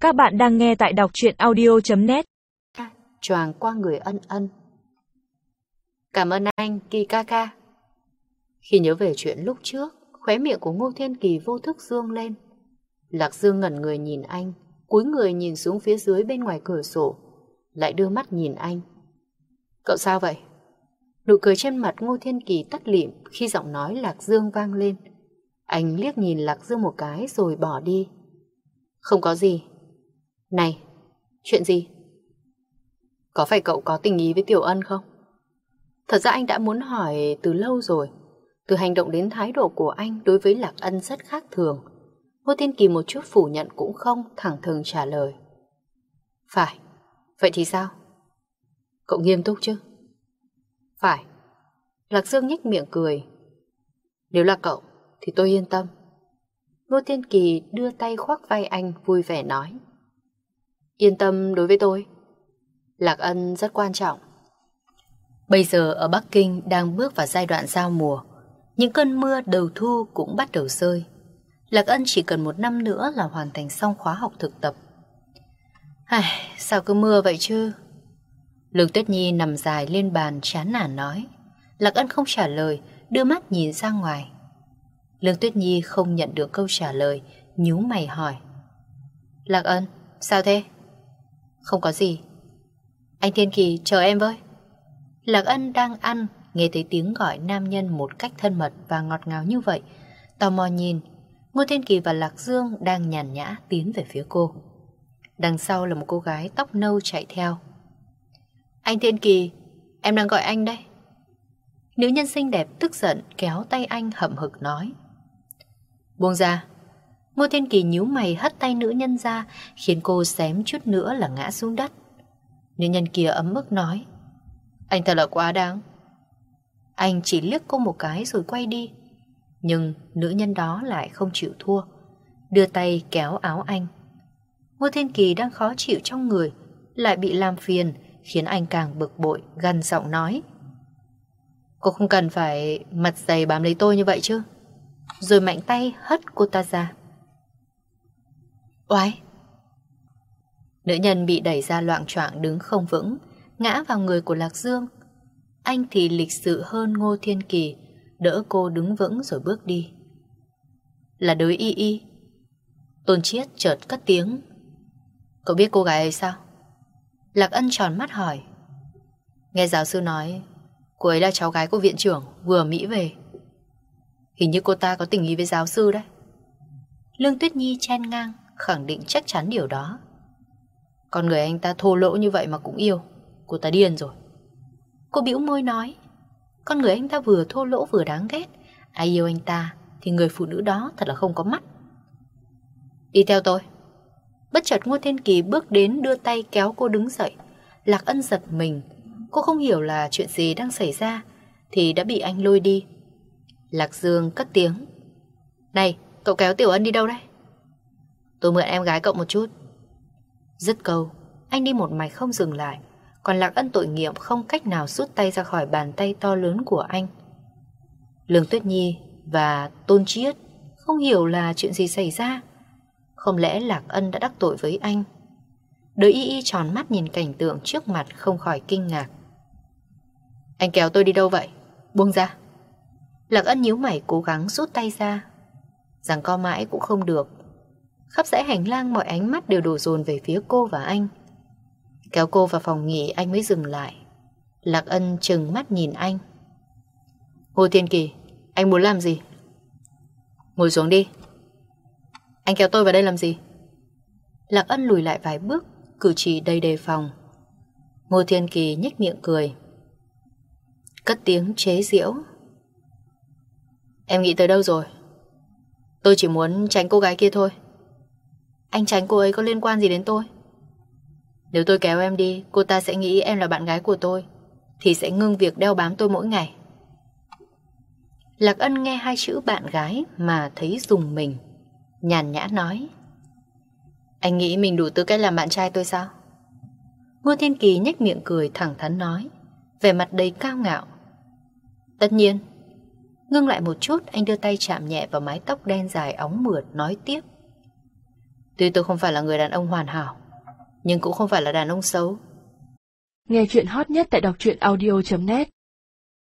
Các bạn đang nghe tại đọc truyện audio.net. Choàng qua người Ân Ân. Cảm ơn anh, Kỳ ca ca. Khi nhớ về chuyện lúc trước, khóe miệng của Ngô Thiên Kỳ vô thức dương lên. Lạc Dương ngẩn người nhìn anh, cúi người nhìn xuống phía dưới bên ngoài cửa sổ, lại đưa mắt nhìn anh. Cậu sao vậy? Nụ cười trên mặt Ngô Thiên Kỳ tắt lịm khi giọng nói Lạc Dương vang lên. Anh liếc nhìn Lạc Dương một cái rồi bỏ đi. Không có gì. Này, chuyện gì? Có phải cậu có tình ý với Tiểu Ân không? Thật ra anh đã muốn hỏi từ lâu rồi. Từ hành động đến thái độ của anh đối với Lạc Ân rất khác thường. Ngô Thiên Kỳ một chút phủ nhận cũng không, thẳng thừng trả lời. Phải. Vậy thì sao? Cậu nghiêm túc chứ? Phải. Lạc Dương nhếch miệng cười. Nếu là cậu thì tôi yên tâm. Ngô Thiên Kỳ đưa tay khoác vai anh vui vẻ nói. Yên tâm đối với tôi. Lạc Ân rất quan trọng. Bây giờ ở Bắc Kinh đang bước vào giai đoạn giao mùa. Những cơn mưa đầu thu cũng bắt đầu rơi. Lạc Ân chỉ cần 1 năm nữa là hoàn thành xong khóa học thực tập. Sao cứ mưa vậy chứ? Lương Tuyết Nhi nằm dài lên bàn chán nản nói. Lạc Ân không trả lời, đưa mắt nhìn ra ngoài. Lương Tuyết Nhi không nhận được câu trả lời, nhíu mày hỏi. Lạc Ân, sao thế? Không có gì. Anh Thiên Kỳ chờ em với. Lạc Ân đang ăn, nghe thấy tiếng gọi nam nhân một cách thân mật và ngọt ngào như vậy. Tò mò nhìn, Ngô Thiên Kỳ và Lạc Dương đang nhàn nhã tiến về phía cô. Đằng sau là một cô gái tóc nâu chạy theo. Anh Thiên Kỳ, em đang gọi anh đây. Nữ nhân xinh đẹp tức giận kéo tay anh hậm hực nói. Buông ra. Ngô Thiên Kỳ nhíu mày hất tay nữ nhân ra, khiến cô xém chút nữa là ngã xuống đất. Nữ nhân kia ấm ức nói. Anh thật là quá đáng. Anh chỉ liếc cô một cái rồi quay đi. Nhưng nữ nhân đó lại không chịu thua, đưa tay kéo áo anh. Ngô Thiên Kỳ đang khó chịu trong người, lại bị làm phiền, khiến anh càng bực bội, gằn giọng nói. Cô không cần phải mặt dày bám lấy tôi như vậy chứ. Rồi mạnh tay hất cô ta ra. Oái! Nữ nhân bị đẩy ra loạng choạng đứng không vững, ngã vào người của Lạc Dương. Anh thì lịch sự hơn Ngô Thiên Kỳ, đỡ cô đứng vững rồi bước đi. Là đới Y Y. Tôn Chiết chợt cất tiếng. Cậu biết cô gái ấy sao? Lạc Ân tròn mắt hỏi. Nghe giáo sư nói cô ấy là cháu gái của viện trưởng vừa Mỹ về. Hình như cô ta có tình ý với giáo sư đấy. Lương Tuyết Nhi chen ngang, khẳng định chắc chắn điều đó. Con người anh ta thô lỗ như vậy mà cũng yêu. Cô ta điên rồi. Cô bĩu môi nói. Con người anh ta vừa thô lỗ vừa đáng ghét. Ai yêu anh ta thì người phụ nữ đó thật là không có mắt. Đi theo tôi. Bất chợt Ngô Thiên Kỳ bước đến đưa tay kéo cô đứng dậy. Lạc Ân giật mình. Cô không hiểu là chuyện gì đang xảy ra thì đã bị anh lôi đi. Lạc Dương cất tiếng. Này, cậu kéo Tiểu Ân đi đâu đấy? Tôi mượn em gái cậu một chút. Dứt câu, anh đi một mạch không dừng lại. Còn Lạc Ân tội nghiệp không cách nào rút tay ra khỏi bàn tay to lớn của anh. Lương Tuyết Nhi và Tôn Chiết không hiểu là chuyện gì xảy ra. Không lẽ Lạc Ân đã đắc tội với anh? Đới Y Y tròn mắt nhìn cảnh tượng trước mặt không khỏi kinh ngạc. Anh kéo tôi đi đâu vậy? Buông ra. Lạc Ân nhíu mày cố gắng rút tay ra. Giằng co mãi cũng không được. Khắp dãy hành lang mọi ánh mắt đều đổ dồn về phía cô và anh. Kéo cô vào phòng nghỉ anh mới dừng lại. Lạc Ân trừng mắt nhìn anh. Ngô Thiên Kỳ, anh muốn làm gì? Ngồi xuống đi. Anh kéo tôi vào đây làm gì? Lạc Ân lùi lại vài bước, cử chỉ đầy đề phòng. Ngô Thiên Kỳ nhếch miệng cười, cất tiếng chế giễu. Em nghĩ tới đâu rồi? Tôi chỉ muốn tránh cô gái kia thôi. Anh tránh cô ấy có liên quan gì đến tôi? Nếu tôi kéo em đi, cô ta sẽ nghĩ em là bạn gái của tôi, thì sẽ ngưng việc đeo bám tôi mỗi ngày. Lạc Ân nghe 2 chữ bạn gái mà thấy rùng mình, nhàn nhã nói. Anh nghĩ mình đủ tư cách làm bạn trai tôi sao? Ngô Thiên Kỳ nhếch miệng cười thẳng thắn nói, vẻ mặt đầy cao ngạo. Tất nhiên. Ngưng lại một chút, anh đưa tay chạm nhẹ vào mái tóc đen dài óng mượt nói tiếp. Tuy tôi không phải là người đàn ông hoàn hảo, nhưng cũng không phải là đàn ông xấu. Nghe chuyện hot nhất tại đọc truyện audio.net